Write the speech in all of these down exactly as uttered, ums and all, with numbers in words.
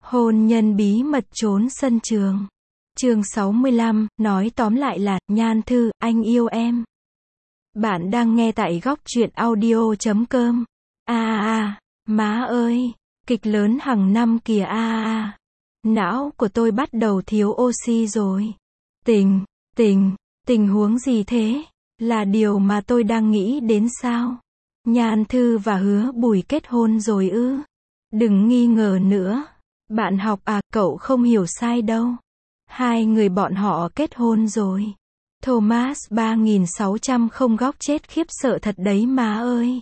Hôn nhân bí mật trốn sân trường. Chương sáu mươi lăm, nói tóm lại là, Nhan Thư, anh yêu em. Bạn đang nghe tại góc truyện audio chấm com. A a a, má ơi, kịch lớn hàng năm kìa a a a. Não của tôi bắt đầu thiếu oxy rồi. Tình, tình, tình huống gì thế? Là điều mà tôi đang nghĩ đến sao? Nhan Thư và Hứa Bùi kết hôn rồi ư? Đừng nghi ngờ nữa. Bạn học à, cậu không hiểu sai đâu. Hai người bọn họ kết hôn rồi. Thomas ba nghìn sáu trăm không góc chết khiếp sợ thật đấy má ơi.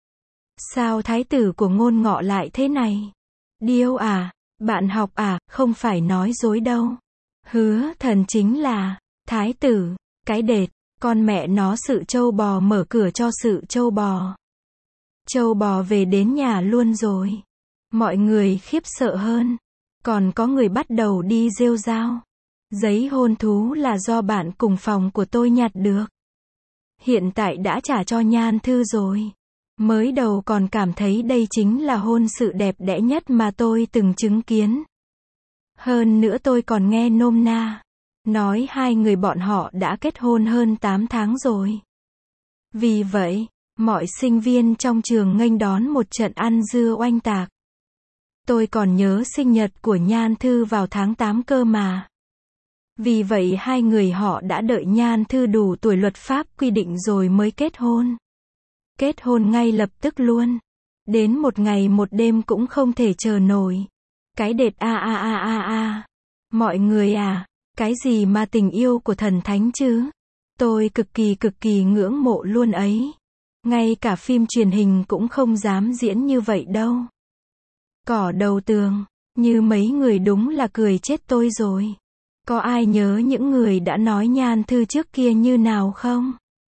Sao thái tử của Ngôn Ngọ lại thế này? Điêu à, bạn học à, không phải nói dối đâu. Hứa Thần chính là thái tử, cái đệt, con mẹ nó sự trâu bò mở cửa cho sự trâu bò. Trâu bò về đến nhà luôn rồi. Mọi người khiếp sợ hơn. Còn có người bắt đầu đi rêu rao. Giấy hôn thú là do bạn cùng phòng của tôi nhặt được. Hiện tại đã trả cho Nhan Thư rồi. Mới đầu còn cảm thấy đây chính là hôn sự đẹp đẽ nhất mà tôi từng chứng kiến. Hơn nữa tôi còn nghe nôm na nói hai người bọn họ đã kết hôn hơn tám tháng rồi. Vì vậy, mọi sinh viên trong trường nghênh đón một trận ăn dưa oanh tạc. Tôi còn nhớ sinh nhật của Nhan Thư vào tháng tám cơ mà. Vì vậy hai người họ đã đợi Nhan Thư đủ tuổi luật pháp quy định rồi mới kết hôn. Kết hôn ngay lập tức luôn. Đến một ngày một đêm cũng không thể chờ nổi. Cái đệt a a a a a. Mọi người à, cái gì mà tình yêu của thần thánh chứ? Tôi cực kỳ cực kỳ ngưỡng mộ luôn ấy. Ngay cả phim truyền hình cũng không dám diễn như vậy đâu. Cỏ đầu tường, như mấy người đúng là cười chết tôi rồi. Có ai nhớ những người đã nói Nhan Thư trước kia như nào không?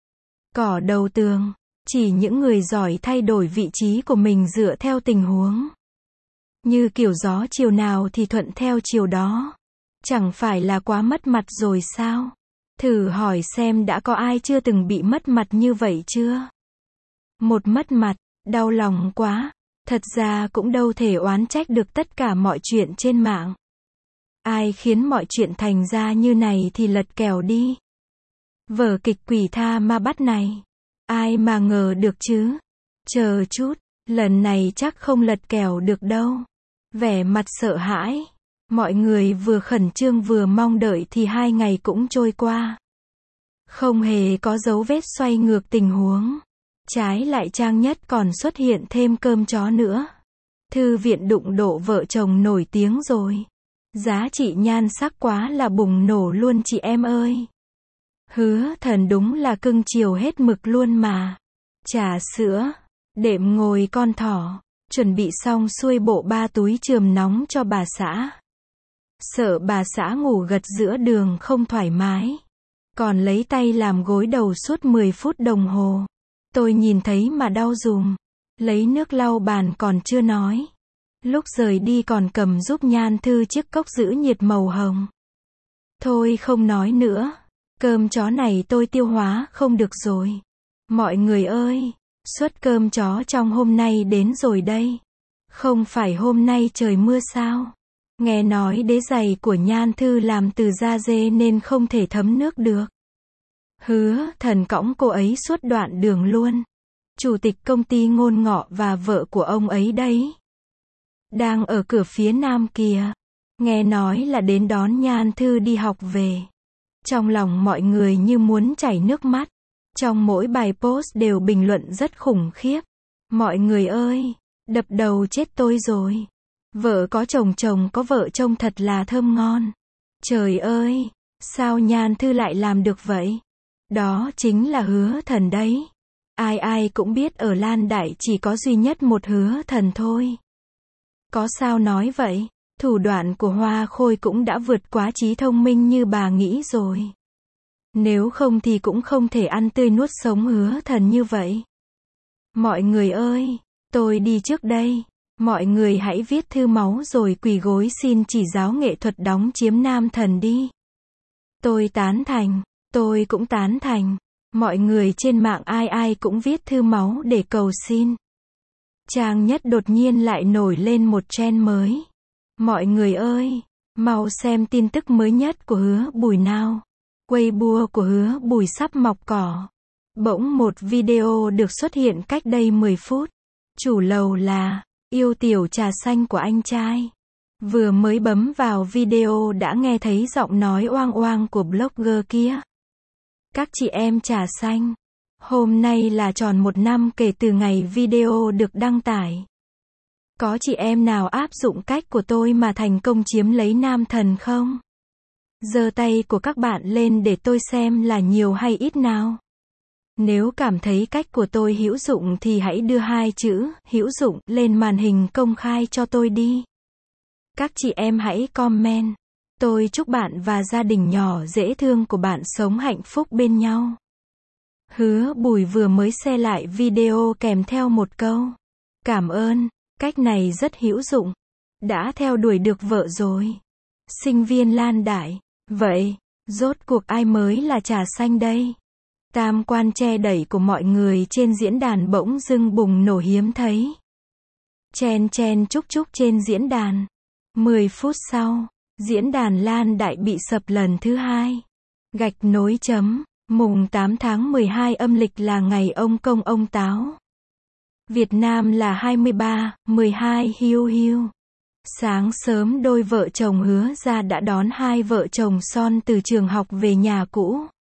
Cỏ đầu tường, chỉ những người giỏi thay đổi vị trí của mình dựa theo tình huống. Như kiểu gió chiều nào thì thuận theo chiều đó. Chẳng phải là quá mất mặt rồi sao? Thử hỏi xem đã có ai chưa từng bị mất mặt như vậy chưa? Một mất mặt, đau lòng quá. Thật ra cũng đâu thể oán trách được tất cả mọi chuyện trên mạng. Ai khiến mọi chuyện thành ra như này thì lật kèo đi. Vở kịch quỷ tha ma bắt này. Ai mà ngờ được chứ? Chờ chút, lần này chắc không lật kèo được đâu. Vẻ mặt sợ hãi. Mọi người vừa khẩn trương vừa mong đợi thì hai ngày cũng trôi qua. Không hề có dấu vết xoay ngược tình huống. Trái lại trang nhất còn xuất hiện thêm cơm chó nữa. Thư viện đụng độ vợ chồng nổi tiếng rồi. Giá trị nhan sắc quá là bùng nổ luôn chị em ơi. Hứa Thần đúng là cưng chiều hết mực luôn mà. Trà sữa, đệm ngồi con thỏ, chuẩn bị xong xuôi bộ ba túi chườm nóng cho bà xã. Sợ bà xã ngủ gật giữa đường không thoải mái. Còn lấy tay làm gối đầu suốt mười phút đồng hồ. Tôi nhìn thấy mà đau dùm. Lấy nước lau bàn còn chưa nói. Lúc rời đi còn cầm giúp Nhan Thư chiếc cốc giữ nhiệt màu hồng. Thôi không nói nữa. Cơm chó này tôi tiêu hóa không được rồi. Mọi người ơi, suất cơm chó trong hôm nay đến rồi đây. Không phải hôm nay trời mưa sao? Nghe nói đế giày của Nhan Thư làm từ da dê nên không thể thấm nước được. Hứa Thần cõng cô ấy suốt đoạn đường luôn. Chủ tịch công ty Ngôn Ngọ và vợ của ông ấy đấy. Đang ở cửa phía nam kìa. Nghe nói là đến đón Nhan Thư đi học về. Trong lòng mọi người như muốn chảy nước mắt. Trong mỗi bài post đều bình luận rất khủng khiếp. Mọi người ơi, đập đầu chết tôi rồi. Vợ có chồng chồng có vợ trông thật là thơm ngon. Trời ơi, sao Nhan Thư lại làm được vậy? Đó chính là Hứa Thần đấy. Ai ai cũng biết ở Lan Đại chỉ có duy nhất một Hứa Thần thôi. Có sao nói vậy? Thủ đoạn của Hoa Khôi cũng đã vượt quá trí thông minh như bà nghĩ rồi. Nếu không thì cũng không thể ăn tươi nuốt sống Hứa Thần như vậy. Mọi người ơi, tôi đi trước đây. Mọi người hãy viết thư máu rồi quỳ gối xin chỉ giáo nghệ thuật đóng chiếm nam thần đi. Tôi tán thành. Tôi cũng tán thành. Mọi người trên mạng ai ai cũng viết thư máu để cầu xin. Trang nhất đột nhiên lại nổi lên một trend mới. Mọi người ơi, mau xem tin tức mới nhất của Hứa Bùi nào. Weibo của Hứa Bùi sắp mọc cỏ. Bỗng một video được xuất hiện cách đây mười phút. Chủ lầu là yêu tiểu trà xanh của anh trai. Vừa mới bấm vào video đã nghe thấy giọng nói oang oang của blogger kia. Các chị em trà xanh, hôm nay là tròn một năm kể từ ngày video được đăng tải. Có chị em nào áp dụng cách của tôi mà thành công chiếm lấy nam thần không? Giơ tay của các bạn lên để tôi xem là nhiều hay ít nào. Nếu cảm thấy cách của tôi hữu dụng thì hãy đưa hai chữ hữu dụng lên màn hình công khai cho tôi đi. Các chị em hãy comment. Tôi chúc bạn và gia đình nhỏ dễ thương của bạn sống hạnh phúc bên nhau. Hứa Bùi vừa mới share lại video kèm theo một câu. Cảm ơn, cách này rất hữu dụng. Đã theo đuổi được vợ rồi. Sinh viên Lan Đại. Vậy, rốt cuộc ai mới là trà xanh đây? Tam quan che đẩy của mọi người trên diễn đàn bỗng dưng bùng nổ hiếm thấy. Chen chen chúc chúc trên diễn đàn. mười phút sau, diễn đàn Lan Đại bị sập lần thứ hai. Gạch nối chấm, mùng tám tháng mười hai âm lịch là ngày ông Công ông Táo. Việt Nam là hai mươi ba, mười hai hiu hiu. Sáng sớm đôi vợ chồng Hứa Gia đã đón hai vợ chồng son từ trường học về nhà cũ.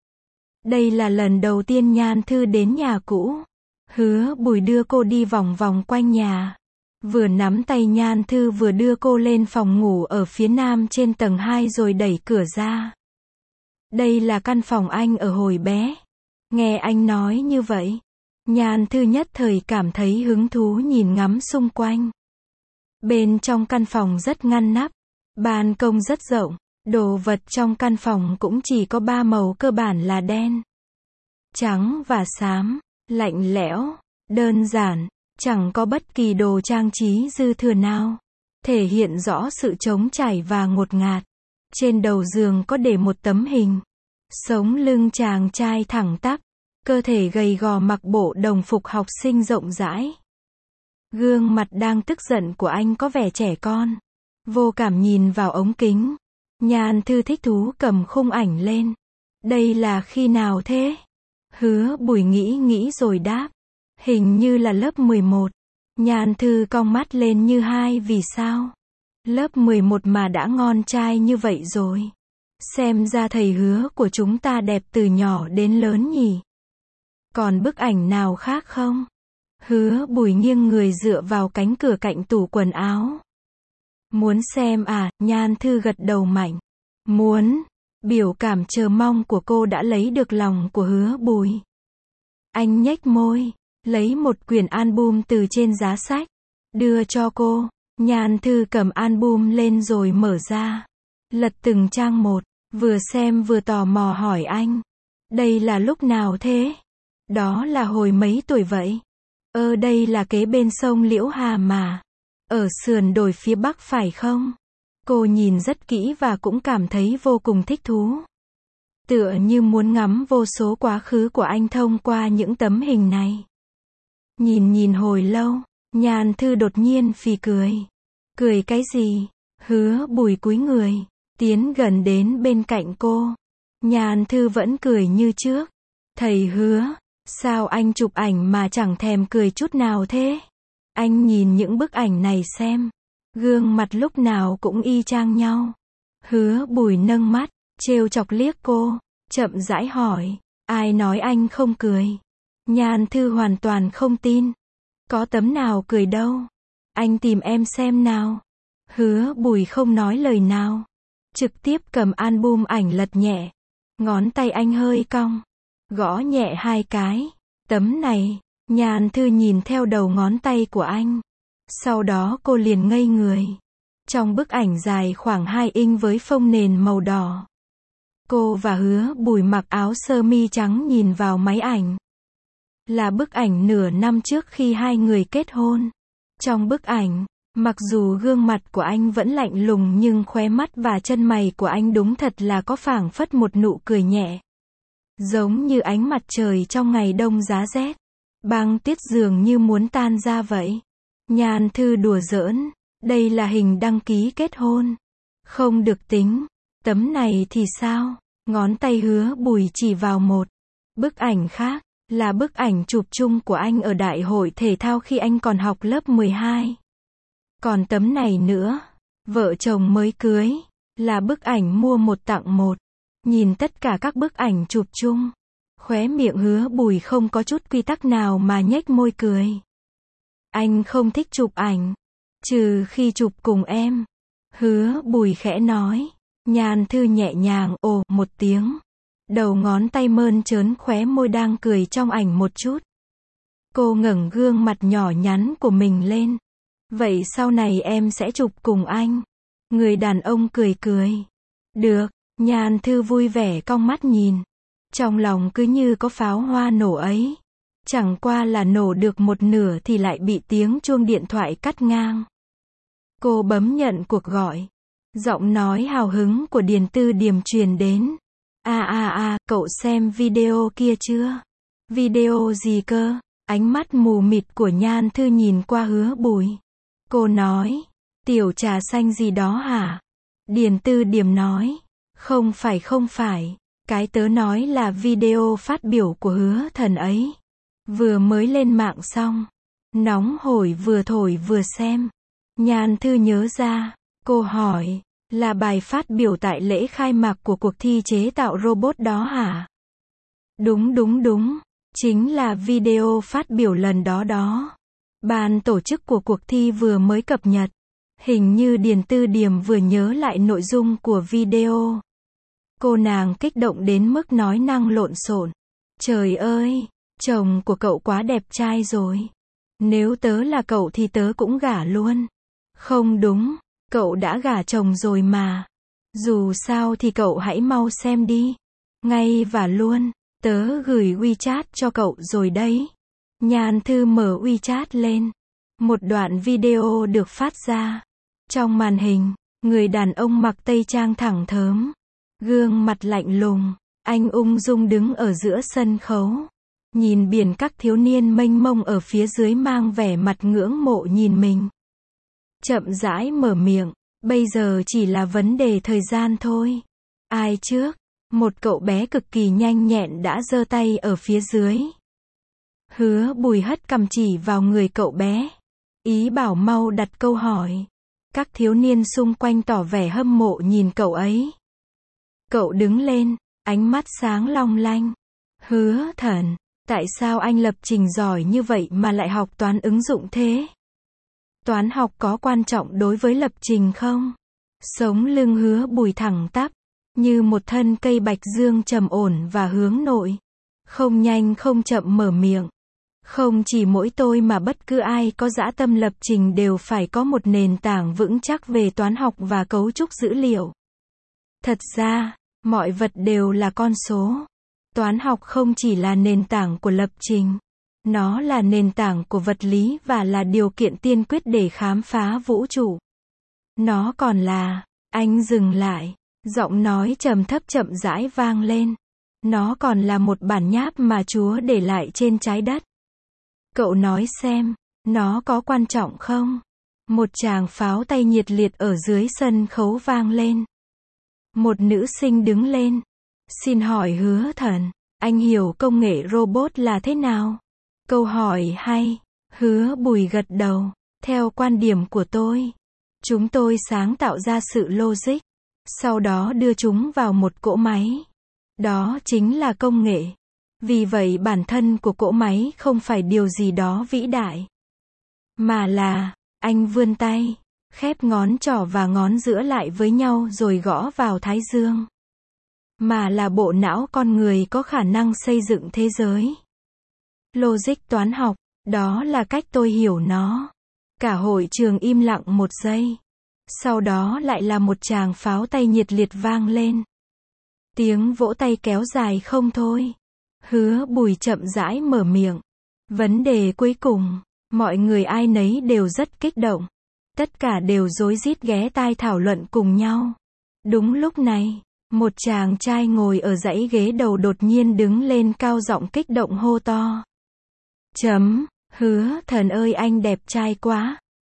Đây là lần đầu tiên Nhan Thư đến nhà cũ. Hứa Bùi đưa cô đi vòng vòng quanh nhà. Vừa nắm tay Nhan Thư vừa đưa cô lên phòng ngủ ở phía nam trên tầng hai rồi đẩy cửa ra. Đây là căn phòng anh ở hồi bé. Nghe anh nói như vậy, Nhan Thư nhất thời cảm thấy hứng thú nhìn ngắm xung quanh. Bên trong căn phòng rất ngăn nắp, ban công rất rộng, đồ vật trong căn phòng cũng chỉ có ba màu cơ bản là đen, trắng và xám, lạnh lẽo, đơn giản, chẳng có bất kỳ đồ trang trí dư thừa nào, thể hiện rõ sự trống trải và ngột ngạt. Trên đầu giường có để một tấm hình, sống lưng chàng trai thẳng tắp, cơ thể gầy gò mặc bộ đồng phục học sinh rộng rãi. Gương mặt đang tức giận của anh có vẻ trẻ con. Vô cảm nhìn vào ống kính. Nhan Thư thích thú cầm khung ảnh lên. Đây là khi nào thế? Hứa Bùi nghĩ nghĩ rồi đáp. Hình như là lớp mười một. Nhan Thư cong mắt lên như hai vì sao? Lớp mười một mà đã ngon trai như vậy rồi. Xem ra thầy Hứa của chúng ta đẹp từ nhỏ đến lớn nhỉ. Còn bức ảnh nào khác không? Hứa Bùi nghiêng người dựa vào cánh cửa cạnh tủ quần áo. Muốn xem à? Nhan Thư gật đầu mạnh. Muốn. Biểu cảm chờ mong của cô đã lấy được lòng của Hứa Bùi. Anh nhếch môi, lấy một quyển album từ trên giá sách, đưa cho cô. Nhan Thư cầm album lên rồi mở ra. Lật từng trang một, vừa xem vừa tò mò hỏi anh. Đây là lúc nào thế? Đó là hồi mấy tuổi vậy? Ơ đây là kế bên sông Liễu Hà mà. Ở sườn đồi phía bắc phải không? Cô nhìn rất kỹ và cũng cảm thấy vô cùng thích thú. Tựa như muốn ngắm vô số quá khứ của anh thông qua những tấm hình này. Nhìn nhìn hồi lâu, Nhan Thư đột nhiên phì cười. Cười cái gì? Hứa Bùi cúi người, tiến gần đến bên cạnh cô. Nhan Thư vẫn cười như trước. Thầy Hứa, sao anh chụp ảnh mà chẳng thèm cười chút nào thế? Anh nhìn những bức ảnh này xem. Gương mặt lúc nào cũng y chang nhau. Hứa Bùi nâng mắt, trêu chọc liếc cô, chậm rãi hỏi. Ai nói anh không cười? Nhan Thư hoàn toàn không tin. Có tấm nào cười đâu. Anh tìm em xem nào. Hứa Bùi không nói lời nào. Trực tiếp cầm album ảnh lật nhẹ. Ngón tay anh hơi cong. Gõ nhẹ hai cái. Tấm này. Nhan Thư nhìn theo đầu ngón tay của anh. Sau đó cô liền ngây người. Trong bức ảnh dài khoảng hai inch với phông nền màu đỏ. Cô và Hứa Bùi mặc áo sơ mi trắng nhìn vào máy ảnh. Là bức ảnh nửa năm trước khi hai người kết hôn. Trong bức ảnh, mặc dù gương mặt của anh vẫn lạnh lùng nhưng khóe mắt và chân mày của anh đúng thật là có phảng phất một nụ cười nhẹ. Giống như ánh mặt trời trong ngày đông giá rét. Băng tuyết dường như muốn tan ra vậy. Nhan Thư đùa giỡn. Đây là hình đăng ký kết hôn. Không được tính. Tấm này thì sao? Ngón tay Hứa Bùi chỉ vào một bức ảnh khác, là bức ảnh chụp chung của anh ở đại hội thể thao khi anh còn học lớp mười hai. Còn tấm này nữa, vợ chồng mới cưới, là bức ảnh mua một tặng một. Nhìn tất cả các bức ảnh chụp chung, khóe miệng Hứa Bùi không có chút quy tắc nào mà nhếch môi cười. Anh không thích chụp ảnh, trừ khi chụp cùng em. Hứa Bùi khẽ nói. Nhan Thư nhẹ nhàng ồ một tiếng. Đầu ngón tay mơn trớn khóe môi đang cười trong ảnh một chút. Cô ngẩng gương mặt nhỏ nhắn của mình lên. Vậy sau này em sẽ chụp cùng anh. Người đàn ông cười cười. Được, Nhan Thư vui vẻ cong mắt nhìn. Trong lòng cứ như có pháo hoa nổ ấy. Chẳng qua là nổ được một nửa thì lại bị tiếng chuông điện thoại cắt ngang. Cô bấm nhận cuộc gọi. Giọng nói hào hứng của Điền Tư Điềm truyền đến. À à à, cậu xem video kia chưa? Video gì cơ? Ánh mắt mù mịt của Nhan Thư nhìn qua Hứa Bùi. Cô nói, tiểu trà xanh gì đó hả? Điền Tư Điềm nói, không phải không phải, cái tớ nói là video phát biểu của Hứa Thần ấy. Vừa mới lên mạng xong, nóng hổi vừa thổi vừa xem. Nhan Thư nhớ ra, cô hỏi, là bài phát biểu tại lễ khai mạc của cuộc thi chế tạo robot đó hả? Đúng đúng đúng, chính là video phát biểu lần đó đó. Ban tổ chức của cuộc thi vừa mới cập nhật. Hình như Điền Tư Điềm vừa nhớ lại nội dung của video. Cô nàng kích động đến mức nói năng lộn xộn. Trời ơi, chồng của cậu quá đẹp trai rồi. Nếu tớ là cậu thì tớ cũng gả luôn. Không đúng, cậu đã gả chồng rồi mà. Dù sao thì cậu hãy mau xem đi. Ngay và luôn, tớ gửi WeChat cho cậu rồi đấy. Nhan Thư mở WeChat lên. Một đoạn video được phát ra. Trong màn hình, người đàn ông mặc tây trang thẳng thớm. Gương mặt lạnh lùng. Anh ung dung đứng ở giữa sân khấu. Nhìn biển các thiếu niên mênh mông ở phía dưới mang vẻ mặt ngưỡng mộ nhìn mình. Chậm rãi mở miệng. Bây giờ chỉ là vấn đề thời gian thôi. Ai trước? Một cậu bé cực kỳ nhanh nhẹn đã giơ tay ở phía dưới. Hứa Bùi hất cằm chỉ vào người cậu bé. Ý bảo mau đặt câu hỏi. Các thiếu niên xung quanh tỏ vẻ hâm mộ nhìn cậu ấy. Cậu đứng lên, ánh mắt sáng long lanh. Hứa Thần, tại sao anh lập trình giỏi như vậy mà lại học toán ứng dụng thế? Toán học có quan trọng đối với lập trình không? Sống lưng Hứa Bùi thẳng tắp, như một thân cây bạch dương trầm ổn và hướng nội. Không nhanh không chậm mở miệng. Không chỉ mỗi tôi mà bất cứ ai có dã tâm lập trình đều phải có một nền tảng vững chắc về toán học và cấu trúc dữ liệu. Thật ra, mọi vật đều là con số. Toán học không chỉ là nền tảng của lập trình. Nó là nền tảng của vật lý và là điều kiện tiên quyết để khám phá vũ trụ. Nó còn là, anh dừng lại, giọng nói trầm thấp chậm rãi vang lên. Nó còn là một bản nháp mà Chúa để lại trên trái đất. Cậu nói xem, nó có quan trọng không? Một tràng pháo tay nhiệt liệt ở dưới sân khấu vang lên. Một nữ sinh đứng lên. Xin hỏi Hứa Thần, anh hiểu công nghệ robot là thế nào? Câu hỏi hay. Hứa Bùi gật đầu. Theo quan điểm của tôi, chúng tôi sáng tạo ra sự logic, sau đó đưa chúng vào một cỗ máy. Đó chính là công nghệ. Vì vậy bản thân của cỗ máy không phải điều gì đó vĩ đại. Mà là, anh vươn tay, khép ngón trỏ và ngón giữa lại với nhau rồi gõ vào thái dương. Mà là bộ não con người có khả năng xây dựng thế giới. Logic toán học, đó là cách tôi hiểu nó. Cả hội trường im lặng một giây. Sau đó lại là một tràng pháo tay nhiệt liệt vang lên. Tiếng vỗ tay kéo dài không thôi. Hứa Bùi chậm rãi mở miệng. Vấn đề cuối cùng, mọi người ai nấy đều rất kích động. Tất cả đều rối rít ghé tai thảo luận cùng nhau. Đúng lúc này, một chàng trai ngồi ở dãy ghế đầu đột nhiên đứng lên cao giọng kích động hô to. Chấm, Hứa Thần ơi anh đẹp trai quá.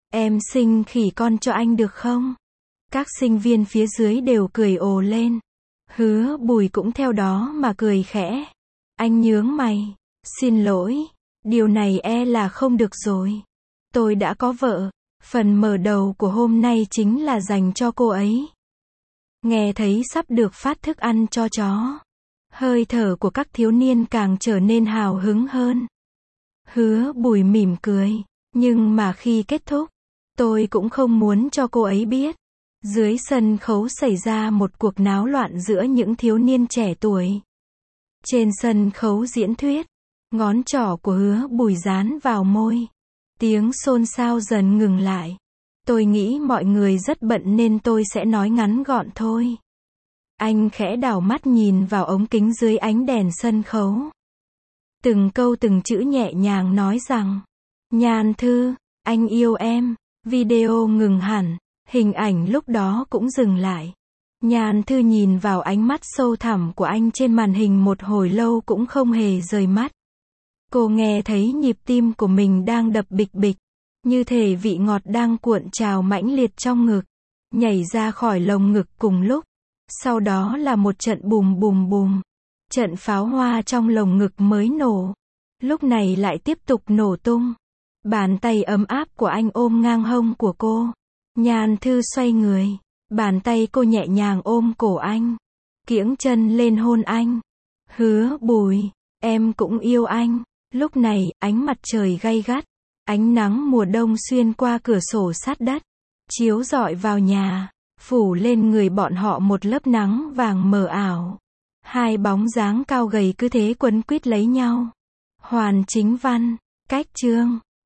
Em sinh khỉ con cho anh được không? Các sinh viên phía dưới đều cười ồ lên. Hứa Bùi cũng theo đó mà cười khẽ. Anh nhướng mày. Xin lỗi, điều này e là không được rồi. Tôi đã có vợ. Phần mở đầu của hôm nay chính là dành cho cô ấy. Nghe thấy sắp được phát thức ăn cho chó. Hơi thở của các thiếu niên càng trở nên hào hứng hơn. Hứa Bùi mỉm cười. Nhưng mà khi kết thúc, tôi cũng không muốn cho cô ấy biết. Dưới sân khấu xảy ra một cuộc náo loạn giữa những thiếu niên trẻ tuổi. Trên sân khấu diễn thuyết, ngón trỏ của Hứa Bùi dán vào môi. Tiếng xôn xao dần ngừng lại. Tôi nghĩ mọi người rất bận nên tôi sẽ nói ngắn gọn thôi. Anh khẽ đảo mắt nhìn vào ống kính dưới ánh đèn sân khấu. Từng câu từng chữ nhẹ nhàng nói rằng, Nhan Thư, anh yêu em. Video ngừng hẳn, hình ảnh lúc đó cũng dừng lại. Nhan Thư nhìn vào ánh mắt sâu thẳm của anh trên màn hình một hồi lâu cũng không hề rời mắt. Cô nghe thấy nhịp tim của mình đang đập bịch bịch, như thể vị ngọt đang cuộn trào mãnh liệt trong ngực, nhảy ra khỏi lồng ngực cùng lúc. Sau đó là một trận bùm bùm bùm. Trận pháo hoa trong lồng ngực mới nổ. Lúc này lại tiếp tục nổ tung. Bàn tay ấm áp của anh ôm ngang hông của cô. Nhan Thư xoay người. Bàn tay cô nhẹ nhàng ôm cổ anh. Kiễng chân lên hôn anh. Hứa Bùi, em cũng yêu anh. Lúc này, ánh mặt trời gay gắt. Ánh nắng mùa đông xuyên qua cửa sổ sát đất. Chiếu rọi vào nhà. Phủ lên người bọn họ một lớp nắng vàng mờ ảo. Hai bóng dáng cao gầy cứ thế quấn quýt lấy nhau. Hoàn Chính Văn, Cách Chương.